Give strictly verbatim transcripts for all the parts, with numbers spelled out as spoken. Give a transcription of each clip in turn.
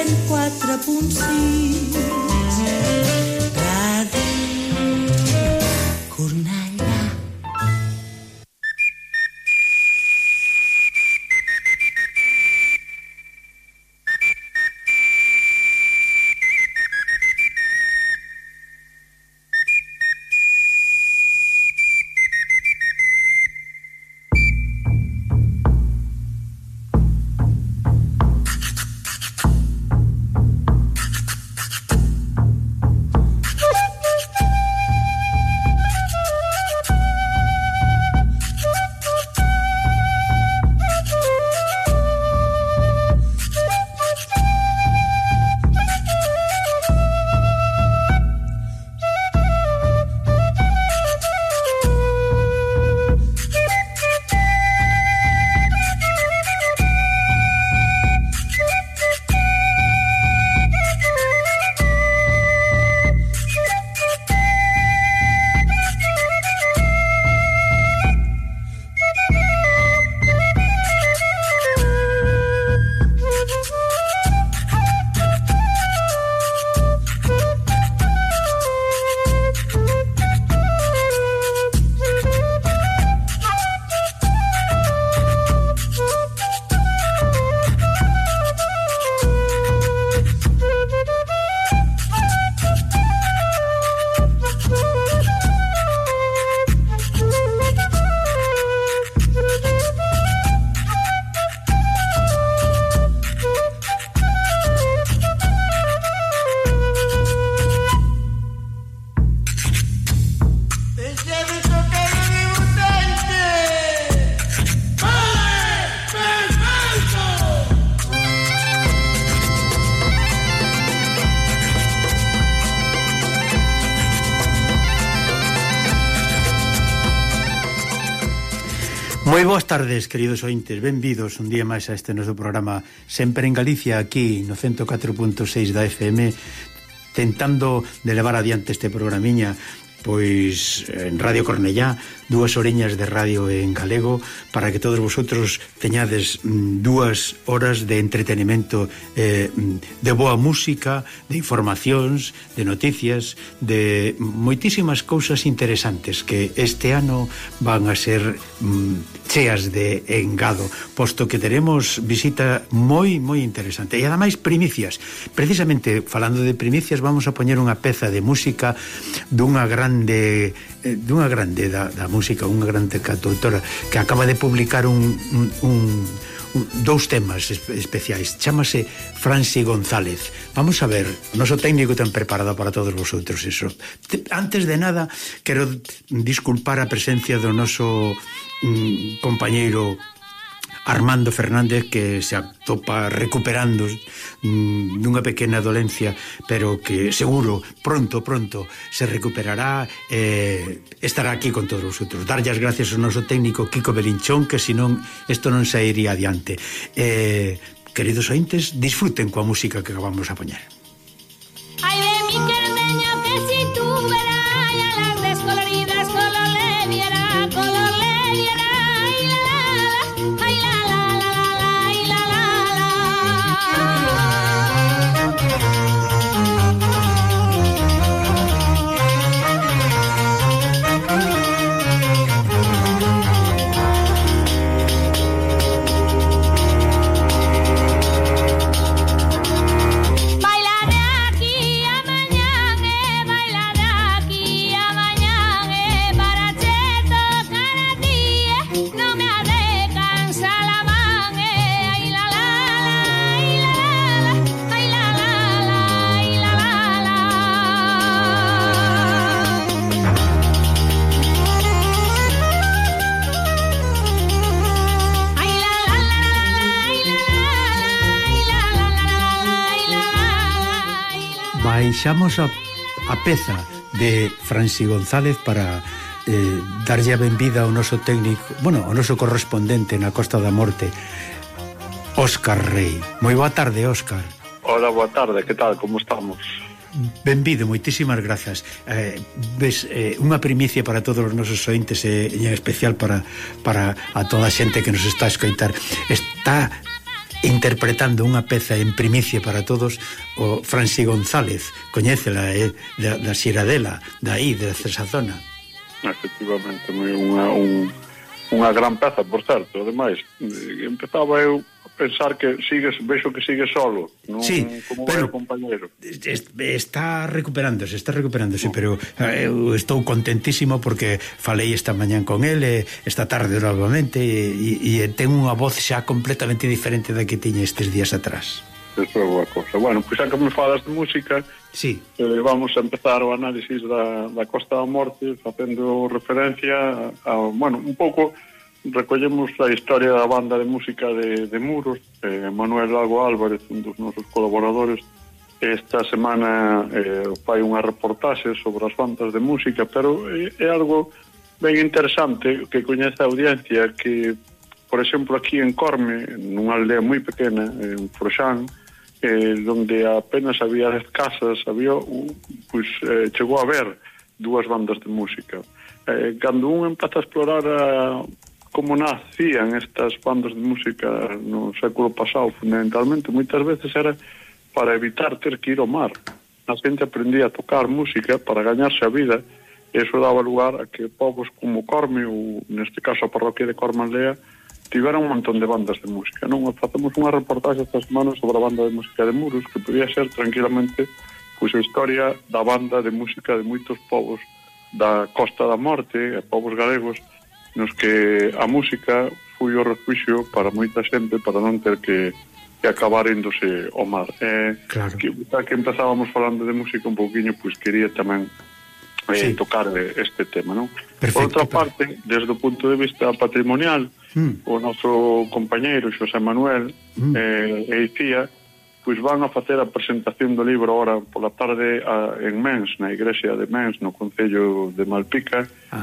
cent quatre punt sis. Moi boas tardes, queridos ointes, benvidos un día máis a este noso programa sempre en Galicia, aquí no cento catro punto seis da F M, tentando de levar adiante este programiña pois en Radio Cornellá, dúas oreñas de radio en galego, para que todos vosotros teñades dúas horas de entretenimento, eh, de boa música, de informacións, de noticias, de moitísimas cousas interesantes que este ano van a ser mm, cheas de engado, posto que teremos visita moi, moi interesante. E ademais primicias. Precisamente, falando de primicias, vamos a poñer unha peza de música dunha grande dunha grande da, da música, unha grande cantautora que acaba de publicar un, un, un, un dous temas especiais, chámase Franci González. Vamos a ver, o noso técnico ten preparado para todos vosotros eso. Antes de nada, quero disculpar a presencia do noso mm, compañeiro Armando Fernández, que se atopa recuperando mm, dunha pequena dolencia, pero que seguro pronto, pronto se recuperará e eh, estará aquí con todos vosotros. Darlle as gracias ao noso técnico Kiko Belinchón, que senón isto non se iría adiante. Eh, queridos ointes, disfruten coa música que acabamos a poñer. Ay de mi quermeño, que si tú verás ya las descoloridas color le diera, color le diera. Baixamos a, a peza de Franci González para eh, darlle a benvida ao noso técnico, bueno, ao noso correspondente na Costa da Morte, Óscar Rei. Moi boa tarde, Óscar. Hola, boa tarde, que tal, como estamos? Benvido, moitísimas grazas. eh, ves, eh, unha primicia para todos os nosos ointes e, e en especial para, para a toda a xente que nos está a escoitar. Está interpretando unha peza en primicia para todos, o Franci González, coñécela, eh, da, da Xiradela, da aí, desa zona. Efectivamente, unha, un, unha gran peza, por certo. Ademais, empezaba eu a pensar que sigues, vexo que sigue solo, non sí, como pero o compañeiro. Está recuperándose, está recuperándose, no. Pero eu estou contentísimo porque falei esta mañán con ele, esta tarde novamente, e, e ten unha voz xa completamente diferente da que tiña estes días atrás. Eso é boa cosa. Bueno, pois xa que me falas de música, sí. eh, vamos a empezar o análisis da, da Costa da Morte, facendo referencia a, a bueno, un pouco recollemos a historia da banda de música de, de Muros. eh, Manuel Lago Álvarez, un dos nosos colaboradores, esta semana eh, fai unha reportaxe sobre as bandas de música, pero é, é algo ben interesante que coñece a audiencia, que, por exemplo, aquí en Corme, nunha aldea moi pequena, en Froxán, eh, donde apenas había dez casas, había, uh, pues, eh, chegou a ver dúas bandas de música. Eh, cando un empeza a explorar a, como nacían estas bandas de música no século pasado, fundamentalmente, moitas veces era para evitar ter que ir ao mar. A xente aprendía a tocar música para gañarse a vida, e iso daba lugar a que povos como Corme, ou neste caso a parroquia de Cormaldea, tiveron un montón de bandas de música. Non facemos unha reportaxe esta semana sobre a banda de música de Muros, que podía ser tranquilamente pois a historia da banda de música de moitos povos da Costa da Morte, e povos galegos, nos que a música foi o refuxio para moita xente para non ter que, que acabar índose ao mar. Eh, claro. Que, que empezábamos falando de música un pouquiño, pois quería tamén eh, sí. tocar este tema, non? Perfecto. Por outra parte, desde o punto de vista patrimonial, mm. o noso compañeiro Xosé Manuel mm. eh, e Icía, pois van a facer a presentación do libro ahora pola tarde a, en Mens, na igrexa de Mens, no concello de Malpica.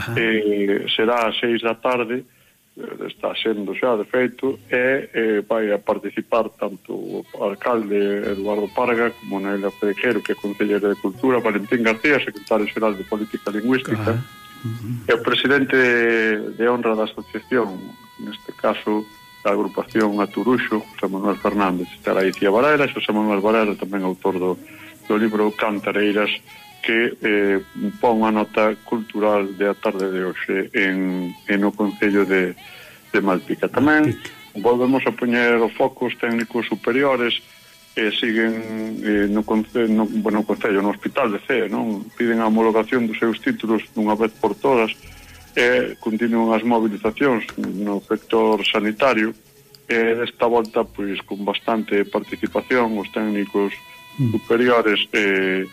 eh, será ás seis da tarde, eh, está sendo xa de feito, e eh, vai a participar tanto o alcalde Eduardo Parga como Noelia Perequero, que é concelleira de Cultura, Valentín García, secretario xeral de Política Lingüística, uh-huh. e o presidente de, de honra da asociación, neste caso da agrupación Aturuxo, José Manuel Fernández. Estará Icía Varela, José Manuel Varela, tamén autor do, do libro Cantareiras, que eh, pon a nota cultural de a tarde de hoxe en, en o Concello de, de Malpica. Tamén volvemos a poñer o foco os técnicos superiores e eh, siguen eh, no, concello, no, bueno, concello, no Hospital de Cea, non? Piden a homologación dos seus títulos dunha vez por todas, e continúan as movilizacións no sector sanitario, e desta volta pois con bastante participación os técnicos mm. superiores, eh,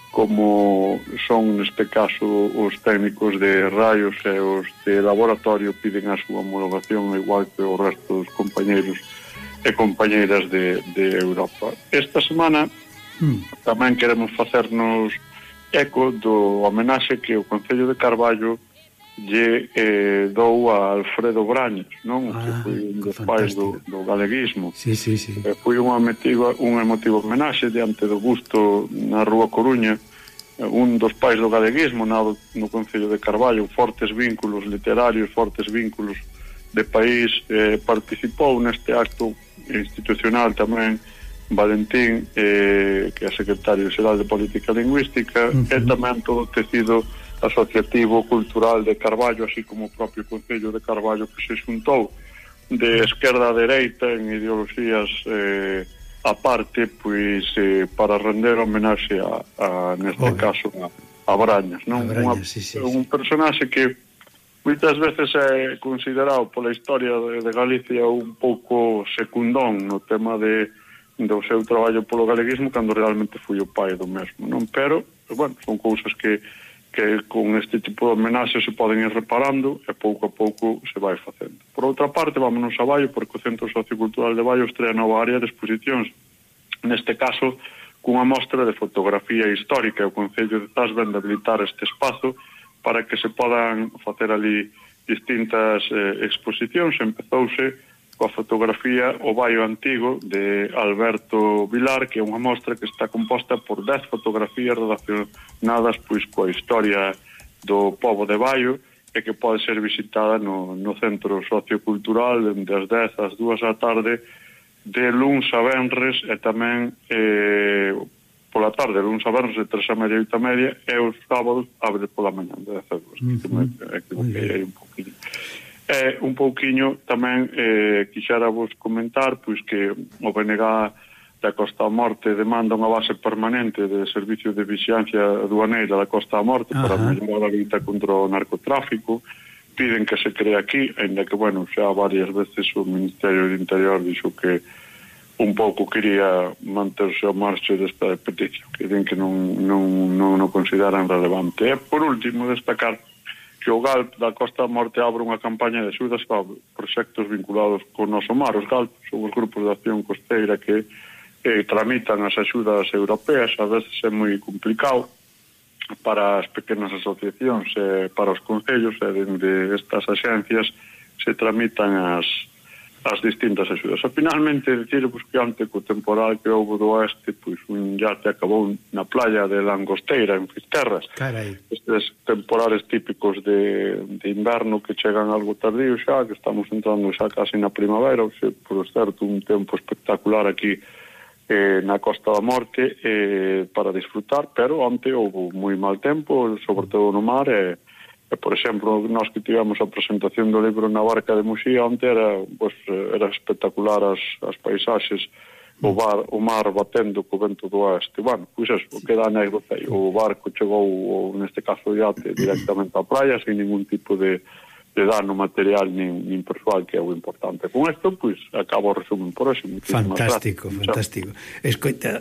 como son neste caso os técnicos de raios e os de laboratorio, piden a súa homologación igual que o resto dos compañeiros e compañeiras de, de Europa. Esta semana mm. tamén queremos facernos eco do homenaxe que o Concello de Carballo lle eh, dou a Alfredo Brañas, non? Ah, que foi un dos pais do, do galeguismo. Sí, sí, sí. Eh, foi unha emotiva, un emotivo homenaxe diante do busto na Rúa Coruña, eh, un dos pais do galeguismo no, no Concello de Carballo, fortes vínculos literarios, fortes vínculos de país, eh, participou neste acto institucional tamén Valentín, eh, que é secretario xeral de Política Lingüística, uh-huh. e tamén todo o tecido asociativo cultural de Carballo, así como o propio Concello de Carballo, que se xuntou de esquerda a dereita en ideoloxías eh, aparte, pois eh, para render homenaxe a, a neste Oye. caso a, a Brañas, non? A Brañas, sí, sí, un sí. personaxe que moitas veces é considerado pola historia de, de Galicia un pouco secundón no tema de do seu traballo polo galeguismo, cando realmente foi o pai do mesmo, non? Pero, bueno, son cousas que que con este tipo de homenaxe se poden ir reparando e pouco a pouco se vai facendo. Por outra parte, vámonos a Baio, porque o Centro Sociocultural de Baio estrea nova área de exposicións, neste caso cunha mostra de fotografía histórica. O Concello de Zas ven de habilitar este espazo para que se podan facer ali distintas eh, exposicións. Empezouse coa fotografía O Baio Antigo de Alberto Vilar, que é unha mostra que está composta por dez fotografías relacionadas pois coa historia do pobo de Baio, e que pode ser visitada no, no Centro Sociocultural das dez ás dúas da tarde de luns a venres e tamén eh, pola tarde, luns a venres de tres a media e oito a media, e os sábados abre pola mañan de dez a dúas. É que é un pouquinho. E un pouquiño tamén eh, quixera vos comentar pois que o B N G da Costa da Morte demanda unha base permanente de servicio de vixiancia aduaneira da Costa da Morte. Ajá. Para mellorar a luta contra o narcotráfico. Piden que se cree aquí, ainda que, bueno, xa varias veces o Ministerio do Interior dixo que un pouco quería manterse ao marxe desta petición, que din que non, non, non, non consideran relevante. E, por último, destacar que o G A L P da Costa da Morte abre unha campaña de axudas para proxectos vinculados con o noso mar. Os G A L P son os grupos de acción costeira que eh, tramitan as axudas europeas, a veces é moi complicado para as pequenas asociacións e para os concellos, e dende estas axencias se tramitan as as distintas axudas. E finalmente, dicirvos que antes co temporal que houve do oeste, pois un yate acabou na playa de Langosteira, en Fisterras. Carai. Estes temporales típicos de, de inverno que chegan algo tardío xa, que estamos entrando xa casi na primavera, ou se, por certo, un tempo espectacular aquí eh, na Costa da Morte eh, para disfrutar, pero onte houve moi mal tempo, sobre todo no mar, e E, por exemplo, nós que tivemos a presentación do libro na Barca de Muxía, onte era, pues, era espectacular as, as paisaxes, o, bar, o mar batendo co vento do oeste. Bueno, pois eso, queda anécdota. O barco chegou, ou, neste caso, o iate, directamente á praia, sin ningún tipo de, de dano material nin, nin persoal, que é o importante. Con isto, pois, acabo o resumen por hoxe. Fantástico, gracias. Fantástico. Escoita,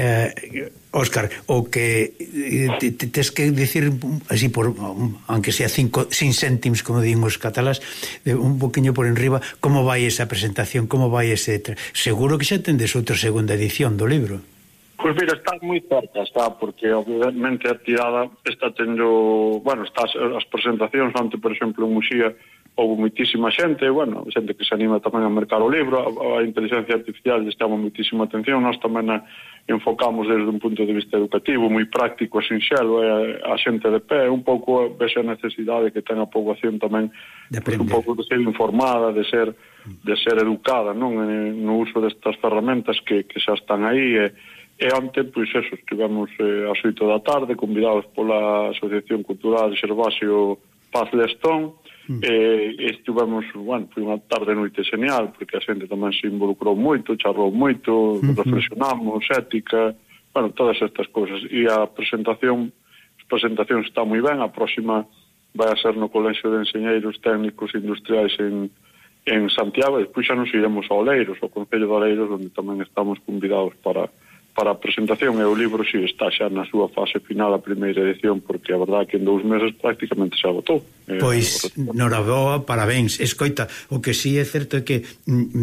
eh, Óscar, o que te, te, tes que dicir así, por, aunque sea cinco, sin céntimos, como din os catalás, un poquinho por enriba, como vai esa presentación, como vai ese... Seguro que xa tendes outra segunda edición do libro. Pois mira, está moi cerca, está, porque obviamente a tirada está tendo, bueno, está as presentacións ante, por exemplo, en Muxía, houve moitísima xente, bueno, xente que se anima tamén a mercar o libro, a, a inteligencia artificial lle chama moitísima atención, nós tamén a enfocamos desde un punto de vista educativo, moi práctico e sinxelo, e a xente de pé, un pouco vexe a necesidade que ten a poboación tamén, pues, un pouco de ser informada, de ser de ser educada, non, no uso destas ferramentas que, que xa están aí, e E onte, pois eso, estivemos eh, ás oito da tarde, convidados pola Asociación Cultural de Xervasio Paz Lestón, mm. e estivemos, bueno, foi unha tarde noite genial, porque a xente tamén se involucrou moito, charrou moito, mm-hmm. reflexionamos, ética, bueno, todas estas cousas. E a presentación, as presentacións está moi ben, a próxima vai a ser no Colexio de Enxeñeiros Técnicos Industriais en, en Santiago, e despois xa nos iremos a Oleiros, ao Concello de Oleiros, onde tamén estamos convidados para... para a presentación, e o libro si está xa na súa fase final, a primeira edición, porque a verdade é que en dous meses prácticamente se agotou. Pois, noraboa, parabéns. Escoita, o que si é certo é que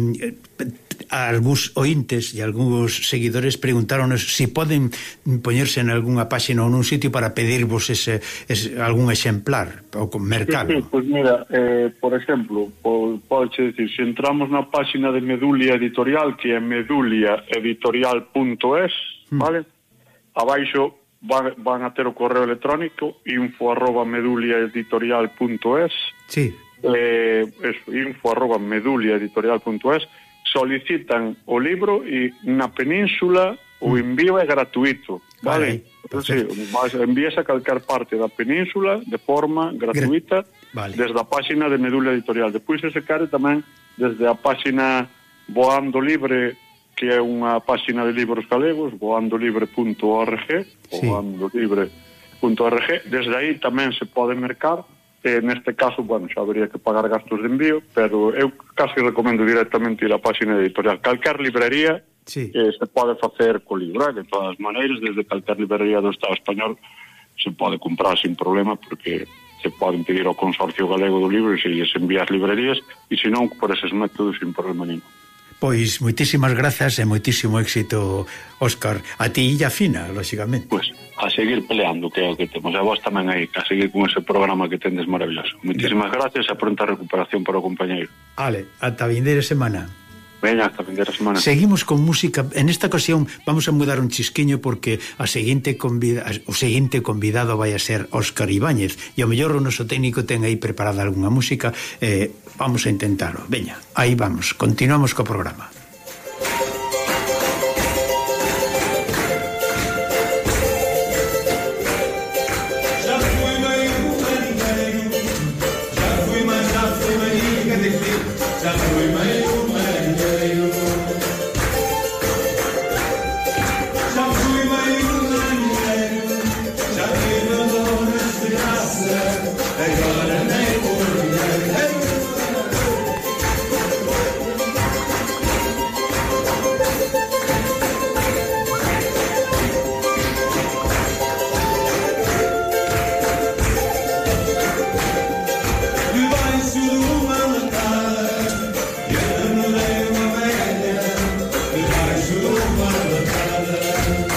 mm, algúns ointes e algúns seguidores preguntáronos se si poden poñerse en algunha páxina ou nun sitio para pedirvos ese, ese algún exemplar ou mercado. Sí, sí, pois mira, eh, por exemplo, pode decir, se entramos na páxina de Medulia Editorial, que é medulia editorial punto es, mm. vale? Abaixo van, van a ter o correo electrónico info arroba medulia editorial punto es. Sí. Eh, eso, info arroba medulia editorial punto es. Solicitan o libro e na península o envío é gratuito, vale? Entonces, sí, envías a calcar parte da península de forma gratuita, vale, desde a páxina de Medulia Editorial. Depois se quere tamén desde a páxina Voando Libre, que é unha páxina de libros galegos, voandolibre punto org, sí, voandolibre punto org. Desde aí tamén se pode mercar. Eh, neste caso, bueno, xa habería que pagar gastos de envío, pero eu casi recomendo directamente ir á páxina editorial. Calcar librería, sí, eh, se pode facer co libro, eh, de todas as maneiras, desde calcar librería do Estado español se pode comprar sin problema, porque se poden pedir ao Consorcio Galego do Libro e se lles envías librerías, e se non, por eses métodos sin problema ningún. Pois moitísimas grazas e moitísimo éxito, Óscar, a ti e a Fina, lóxicamente. Pois, a seguir peleando, que é o que temos, e vos tamén aí, a seguir con ese programa que tendes maravilloso. Moitísimas gracias e a pronta recuperación para o compañeiro. Ale, ata a vindeira semana. Veña, hasta a vindeira semana. Seguimos con música. En esta ocasión vamos a mudar un chisquiño, porque a seguinte convida, o seguinte convidado vai a ser Óscar Ibáñez, e ao mellor o noso técnico ten aí preparada algunha música. eh, vamos a intentarlo. Veña, aí vamos, continuamos co programa. chuva lotada.